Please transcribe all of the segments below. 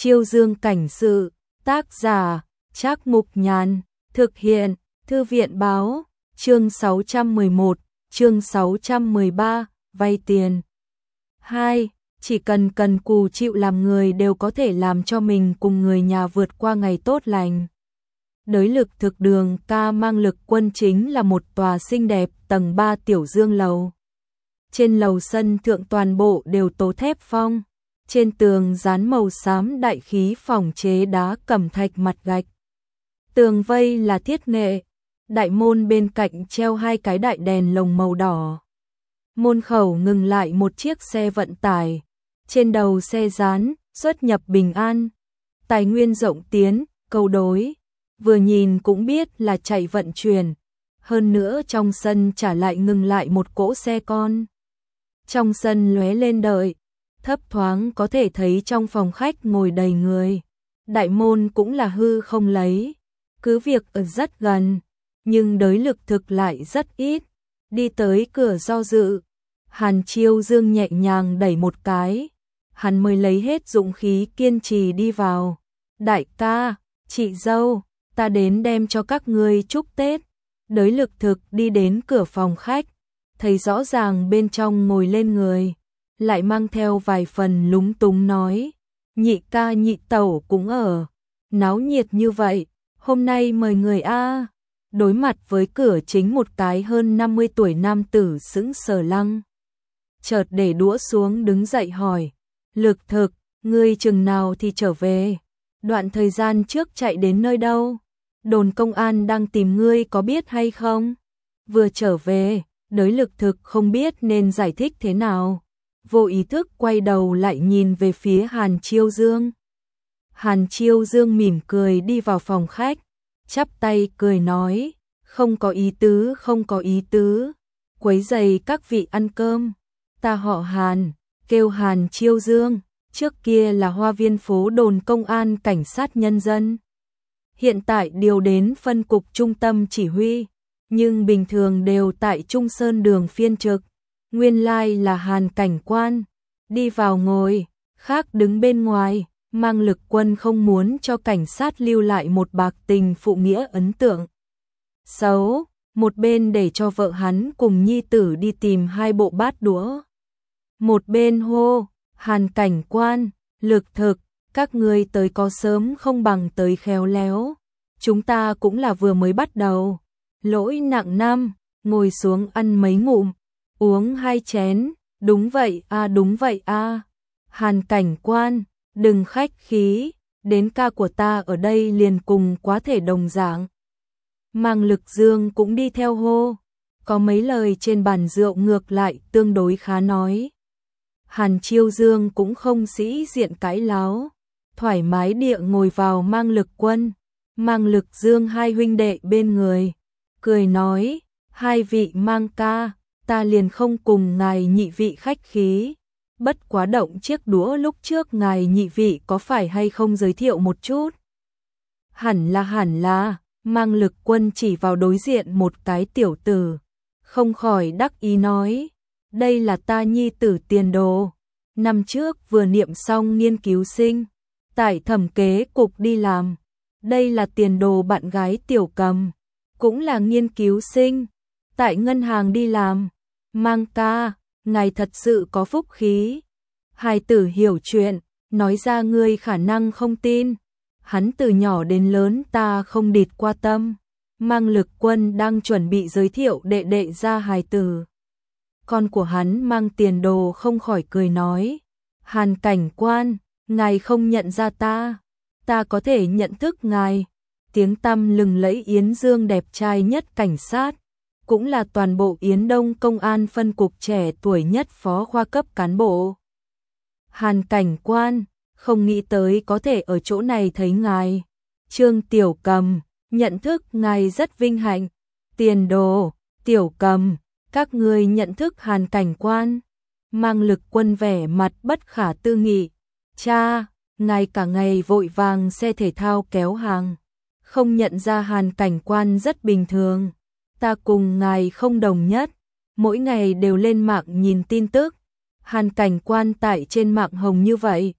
Chiêu Dương cảnh sự, tác giả, Trác Mục Nhàn, thực hiện, Thư viện báo, chương 611, chương 613, vay tiền. 2. Chỉ cần cần cù chịu làm người đều có thể làm cho mình cùng người nhà vượt qua ngày tốt lành. Đới Lực thực đường ca mang Lực Quân chính là một tòa xinh đẹp tầng 3 tiểu dương lầu. Trên lầu sân thượng toàn bộ đều tố thép phong, trên tường dán màu xám đại khí phòng chế đá cẩm thạch mặt gạch. Tường vây là thiết nghệ, đại môn bên cạnh treo 2 cái đại đèn lồng màu đỏ. Môn khẩu ngừng lại một chiếc xe vận tải, trên đầu xe dán xuất nhập bình an, tài nguyên rộng tiến, câu đối, vừa nhìn cũng biết là chạy vận chuyển. Hơn nữa trong sân trả lại ngừng lại một cỗ xe con. Trong sân lóe lên đợi, thấp thoáng có thể thấy trong phòng khách ngồi đầy người. Đại môn cũng là hư không lấy, cứ việc ở rất gần, nhưng đới Lực thực lại rất ít. Đi tới cửa do dự, Hàn Chiêu Dương nhẹ nhàng đẩy một cái, hắn mới lấy hết dũng khí kiên trì đi vào. Đại ca, chị dâu, ta đến đem cho các ngươi chúc Tết. Đới Lực thực đi đến cửa phòng khách, thấy rõ ràng bên trong ngồi lên người, lại mang theo vài phần lúng túng nói, nhị ca nhị tẩu cũng ở, náo nhiệt như vậy, hôm nay mời người a. Đối mặt với cửa chính một cái hơn 50 tuổi nam tử sững sờ lăng. Chợt để đũa xuống đứng dậy hỏi, Lực thực, ngươi chừng nào thì trở về? Đoạn thời gian trước chạy đến nơi đâu? Đồn công an đang tìm ngươi có biết hay không? Vừa trở về, đới Lực thực không biết nên giải thích thế nào. Vô ý thức quay đầu lại nhìn về phía Hàn Chiêu Dương. Hàn Chiêu Dương mỉm cười đi vào phòng khách, chắp tay cười nói, không có ý tứ, không có ý tứ, quấy rầy các vị ăn cơm. Ta họ Hàn, kêu Hàn Chiêu Dương, trước kia là Hoa Viên phố đồn công an cảnh sát nhân dân. Hiện tại điều đến phân cục trung tâm chỉ huy, nhưng bình thường đều tại Trung Sơn đường phiên trực. Nguyên lai là Hàn cảnh quan, đi vào ngồi, khác đứng bên ngoài, mang Lực Quân không muốn cho cảnh sát lưu lại một bạc tình phụ nghĩa ấn tượng xấu, một bên để cho vợ hắn cùng nhi tử đi tìm 2 bộ bát đũa. Một bên hô, Hàn cảnh quan, Lực thực, các ngươi tới có sớm không bằng tới khéo léo, chúng ta cũng là vừa mới bắt đầu, lỗi nặng năm, ngồi xuống ăn mấy ngụm, uống 2 chén, đúng vậy a, đúng vậy a. Hàn cảnh quan, đừng khách khí, đến ca của ta ở đây liền cùng quá thể đồng dạng. Mang Lực Dương cũng đi theo hô, có mấy lời trên bàn rượu ngược lại tương đối khá nói. Hàn Chiêu Dương cũng không sĩ diện cãi láo, thoải mái địa ngồi vào Mang Lực Quân, Mang Lực Dương 2 huynh đệ bên người, cười nói, 2 vị Mang ca, ta liền không cùng ngài nhị vị khách khí. Bất quá động chiếc đũa lúc trước ngài nhị vị có phải hay không giới thiệu một chút? Hẳn là, Mang Lực Quân chỉ vào đối diện một cái tiểu tử, không khỏi đắc ý nói, đây là ta nhi tử Tiền Đồ, năm trước vừa niệm xong nghiên cứu sinh, tại thẩm kế cục đi làm, đây là Tiền Đồ bạn gái Tiểu Cầm, cũng là nghiên cứu sinh, tại ngân hàng đi làm. Mang ca, ngài thật sự có phúc khí. Hài tử hiểu chuyện, nói ra ngươi khả năng không tin. Hắn từ nhỏ đến lớn ta không địt qua tâm. Mang Lực Quân đang chuẩn bị giới thiệu đệ đệ ra hài tử. Con của hắn Mang Tiền Đồ không khỏi cười nói, Hàn cảnh quan, ngài không nhận ra ta có thể nhận thức ngài. Tiếng tăm lừng lẫy Yến Dương đẹp trai nhất cảnh sát, cũng là toàn bộ Yến Đông công an phân cục trẻ tuổi nhất phó khoa cấp cán bộ. Hàn cảnh quan, không nghĩ tới có thể ở chỗ này thấy ngài. Trương Tiểu Cầm, nhận thức ngài rất vinh hạnh. Tiền Đồ, Tiểu Cầm, các ngươi nhận thức Hàn cảnh quan. Mang Lực Quân vẻ mặt bất khả tư nghị. Cha, ngài cả ngày vội vàng xe thể thao kéo hàng, không nhận ra Hàn cảnh quan rất bình thường. Ta cùng ngài không đồng nhất, mỗi ngày đều lên mạng nhìn tin tức. Hàn cảnh quan tại trên mạng hồng như vậy,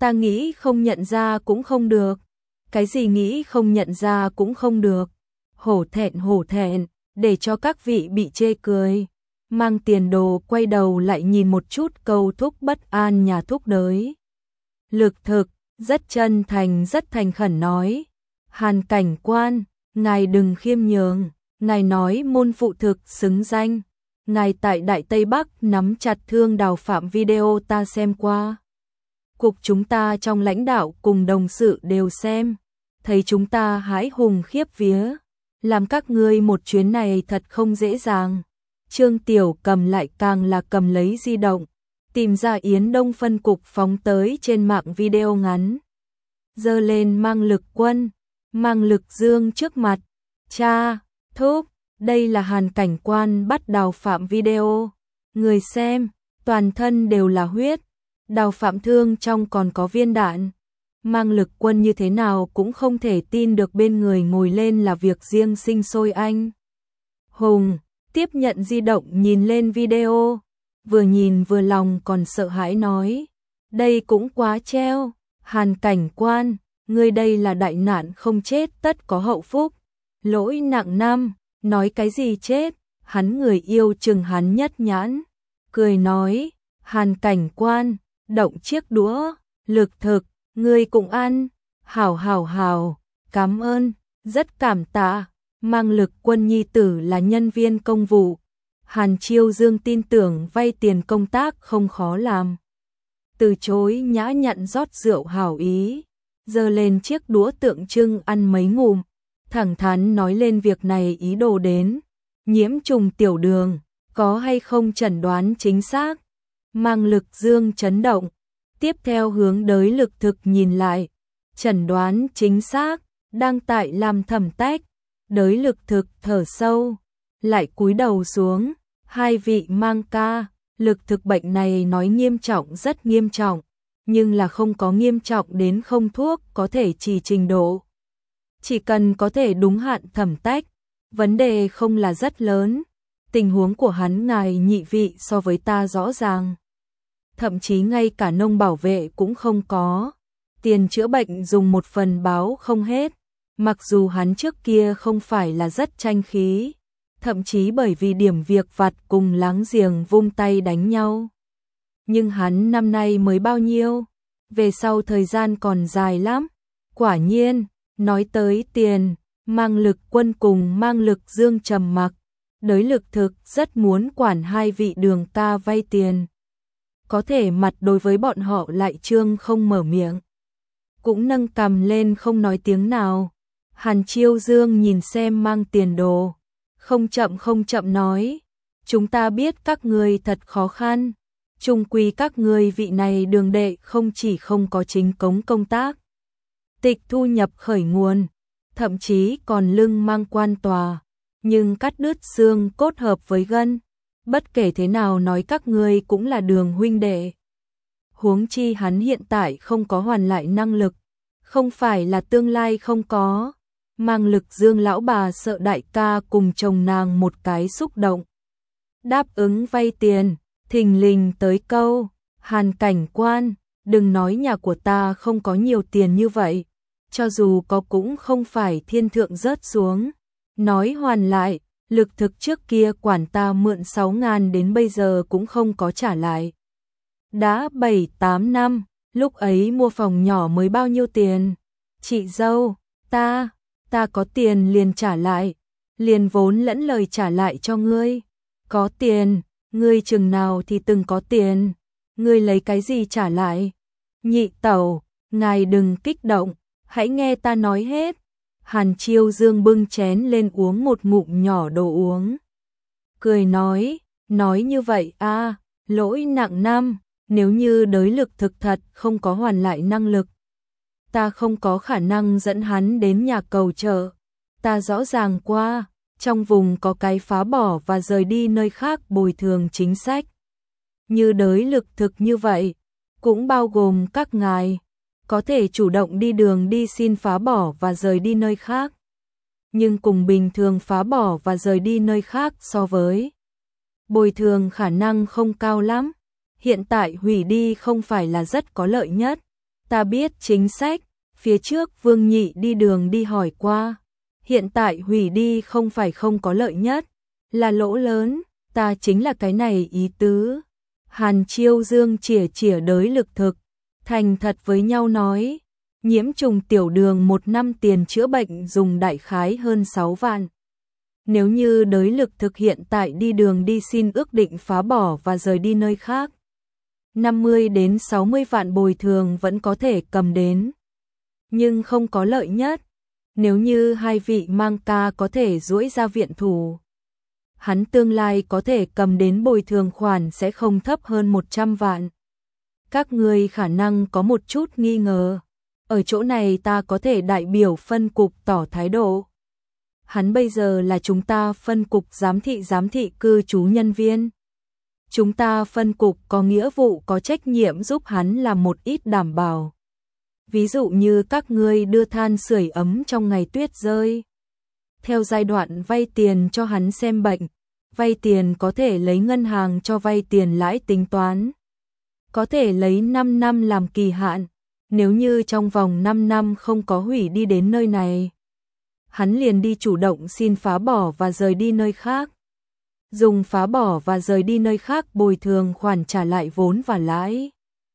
Ta nghĩ không nhận ra cũng không được. Cái gì nghĩ không nhận ra cũng không được. Hổ thẹn, để cho các vị bị chê cười. Mang Tiền Đồ quay đầu lại nhìn một chút câu thúc bất an nhà thúc đới. Lực thực, rất chân thành rất thành khẩn nói. Hàn cảnh quan, ngài đừng khiêm nhường, ngài nói môn phụ thực xứng danh. Ngài tại Đại Tây Bắc nắm chặt thương Đào Phạm video ta xem qua. Cục chúng ta trong lãnh đạo cùng đồng sự đều xem. Thấy chúng ta hãi hùng khiếp vía. Làm các ngươi một chuyến này thật không dễ dàng. Trương Tiểu Cầm lại càng là cầm lấy di động. Tìm ra Yến Đông phân cục phóng tới trên mạng video ngắn. Giơ lên Mang Lực Quân, Mang Lực Dương trước mặt. Cha, thúc, đây là Hàn cảnh quan bắt Đào Phạm video. Người xem, toàn thân đều là huyết. Đào Phạm thương trong còn có viên đạn. Mang Lực Quân như thế nào cũng không thể tin được bên người ngồi lên là việc riêng sinh sôi anh. Hùng, tiếp nhận di động nhìn lên video. Vừa nhìn vừa lòng còn sợ hãi nói. Đây cũng quá treo. Hàn cảnh quan, ngươi đây là đại nạn không chết tất có hậu phúc. Lỗi nặng năm, nói cái gì chết. Hắn người yêu chừng hắn nhất nhãn. Cười nói, Hàn cảnh quan, động chiếc đũa, lực thực, ngươi cũng ăn. Hảo, cảm ơn, rất cảm tạ. Mang Lực Quân nhi tử là nhân viên công vụ. Hàn Chiêu Dương tin tưởng vay tiền công tác không khó làm. Từ chối nhã nhặn rót rượu hảo ý, giơ lên chiếc đũa tượng trưng ăn mấy ngụm, thẳng thắn nói lên việc này ý đồ đến. Nhiễm trùng tiểu đường, có hay không chẩn đoán chính xác? Mang Lực Dương chấn động, tiếp theo hướng đới Lực thực nhìn lại. Chẩn đoán chính xác, đang tại làm thẩm tách. Đới Lực thực thở sâu, lại cúi đầu xuống. Hai vị Mang ca, Lực thực bệnh này nói nghiêm trọng rất nghiêm trọng, nhưng là không có nghiêm trọng đến không thuốc có thể trì trình độ. Chỉ cần có thể đúng hạn thẩm tách, vấn đề không là rất lớn. Tình huống của hắn ngài nhị vị so với ta rõ ràng. Thậm chí ngay cả nông bảo vệ cũng không có. Tiền chữa bệnh dùng một phần báo không hết. Mặc dù hắn trước kia không phải là rất tranh khí, thậm chí bởi vì điểm việc vặt cùng láng giềng vung tay đánh nhau. Nhưng hắn năm nay mới bao nhiêu? Về sau thời gian còn dài lắm. Quả nhiên, nói tới tiền, Mang Lực Quân cùng Mang Lực Dương trầm mặc. Đới Lực thực rất muốn quản hai vị Đường ca vay tiền. Có thể mặt đối với bọn họ lại trương không mở miệng. Cũng nâng cằm lên không nói tiếng nào. Hàn Chiêu Dương nhìn xem Mang Tiền Đồ. Không chậm nói. Chúng ta biết các ngươi thật khó khăn. Chung quy các ngươi vị này Đường đệ không chỉ không có chính cống công tác. Tịch thu nhập khởi nguồn. Thậm chí còn lưng mang quan tòa. Nhưng cắt đứt xương cốt hợp với gân. Bất kể thế nào nói các ngươi cũng là Đường huynh đệ. Huống chi hắn hiện tại không có hoàn lại năng lực. Không phải là tương lai không có. Mang Lực Dương lão bà sợ đại ca cùng chồng nàng một cái xúc động. Đáp ứng vay tiền, thình lình tới câu, Hàn cảnh quan, đừng nói nhà của ta không có nhiều tiền như vậy, cho dù có cũng không phải thiên thượng rớt xuống. Nói hoàn lại, Lực thực trước kia quản ta mượn 6.000 đến bây giờ cũng không có trả lại. Đã 7-8 năm, lúc ấy mua phòng nhỏ mới bao nhiêu tiền? Chị dâu, ta có tiền liền trả lại, liền vốn lẫn lời trả lại cho ngươi. Có tiền, ngươi chừng nào thì từng có tiền, ngươi lấy cái gì trả lại? Nhị tẩu, ngài đừng kích động, hãy nghe ta nói hết. Hàn Chiêu Dương bưng chén lên uống một ngụm nhỏ đồ uống. Cười nói như vậy à, lỗi nặng năm, nếu như đới Lực thực thật không có hoàn lại năng lực. Ta không có khả năng dẫn hắn đến nhà cầu chợ. Ta rõ ràng qua, trong vùng có cái phá bỏ và rời đi nơi khác bồi thường chính sách. Như đới Lực thực như vậy, cũng bao gồm các ngài, có thể chủ động đi đường đi xin phá bỏ và rời đi nơi khác. Nhưng cùng bình thường phá bỏ và rời đi nơi khác so với bồi thường khả năng không cao lắm. Hiện tại hủy đi không phải là rất có lợi nhất. Ta biết chính sách, phía trước Vương Nhị đi đường đi hỏi qua. Hiện tại hủy đi không phải không có lợi nhất, là lỗ lớn, ta chính là cái này ý tứ. Hàn Chiêu Dương chỉa chỉa đới lực thực, thành thật với nhau nói, nhiễm trùng tiểu đường 1 năm tiền chữa bệnh dùng đại khái hơn 6 vạn. Nếu như đới lực thực hiện tại đi đường đi xin ước định phá bỏ và rời đi nơi khác, 50 đến 60 vạn bồi thường vẫn có thể cầm đến. Nhưng không có lợi nhất, nếu như hai vị mang ca có thể duỗi ra viện thủ, hắn tương lai có thể cầm đến bồi thường khoản sẽ không thấp hơn 100 vạn. Các người khả năng có một chút nghi ngờ, ở chỗ này ta có thể đại biểu phân cục tỏ thái độ. Hắn bây giờ là chúng ta phân cục giám thị cư trú nhân viên. Chúng ta phân cục có nghĩa vụ có trách nhiệm giúp hắn làm một ít đảm bảo. Ví dụ như các ngươi đưa than sưởi ấm trong ngày tuyết rơi. Theo giai đoạn vay tiền cho hắn xem bệnh, vay tiền có thể lấy ngân hàng cho vay tiền lãi tính toán. Có thể lấy 5 năm làm kỳ hạn, nếu như trong vòng 5 năm không có hủy đi đến nơi này, hắn liền đi chủ động xin phá bỏ và rời đi nơi khác. Dùng phá bỏ và rời đi nơi khác bồi thường khoản trả lại vốn và lãi.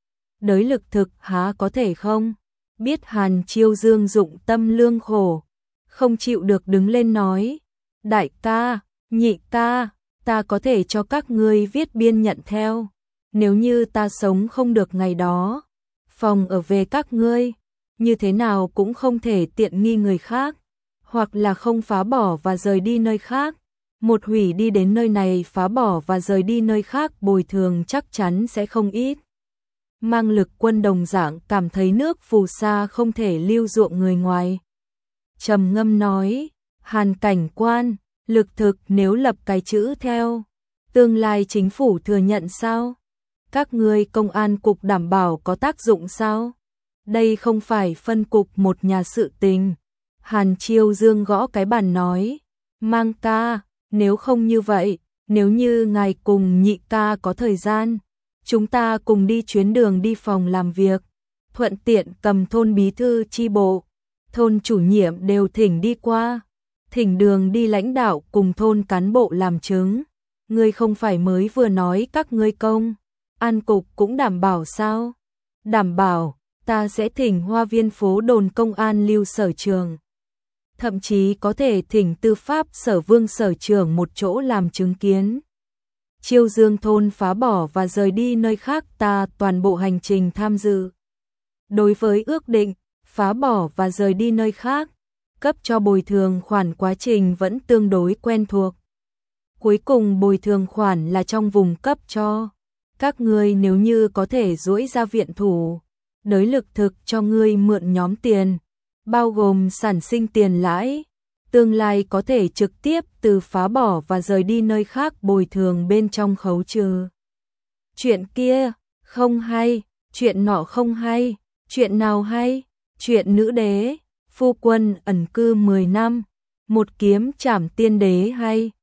Đới lực thực há có thể không? Biết Hàn Chiêu Dương dụng tâm lương khổ, không chịu được đứng lên nói, đại ca, nhị ca, ta có thể cho các ngươi viết biên nhận theo. Nếu như ta sống không được ngày đó, phòng ở về các ngươi, như thế nào cũng không thể tiện nghi người khác, hoặc là không phá bỏ và rời đi nơi khác. Một hủy đi đến nơi này phá bỏ và rời đi nơi khác bồi thường chắc chắn sẽ không ít. Mang Lực Quân đồng dạng cảm thấy nước phù sa không thể lưu ruộng người ngoài. Trầm ngâm nói, Hàn cảnh quan, lực thực nếu lập cái chữ theo, tương lai chính phủ thừa nhận sao? Các ngươi công an cục đảm bảo có tác dụng sao? Đây không phải phân cục một nhà sự tình. Hàn Chiêu Dương gõ cái bàn nói, Mang ca, nếu không như vậy, nếu như ngài cùng nhị ca có thời gian, chúng ta cùng đi chuyến đường đi phòng làm việc, thuận tiện cầm thôn bí thư chi bộ, thôn chủ nhiệm đều thỉnh đi qua, thỉnh đường đi lãnh đạo cùng thôn cán bộ làm chứng. Ngươi không phải mới vừa nói các ngươi công an cục cũng đảm bảo sao? Đảm bảo, ta sẽ thỉnh Hoa Viên phố đồn công an Lưu sở trường. Thậm chí có thể thỉnh tư pháp sở Vương sở trưởng một chỗ làm chứng kiến. Chiêu Dương thôn phá bỏ và rời đi nơi khác ta toàn bộ hành trình tham dự. Đối với ước định, phá bỏ và rời đi nơi khác, cấp cho bồi thường khoản quá trình vẫn tương đối quen thuộc. Cuối cùng bồi thường khoản là trong vùng cấp cho. Các ngươi nếu như có thể duỗi ra viện thủ, đới lực thực cho ngươi mượn nhóm tiền, bao gồm sản sinh tiền lãi, tương lai có thể trực tiếp từ phá bỏ và rời đi nơi khác bồi thường bên trong khấu trừ. Chuyện kia, không hay, chuyện nọ không hay, chuyện nào hay, chuyện nữ đế, phu quân ẩn cư 10 năm, một kiếm trảm tiên đế hay.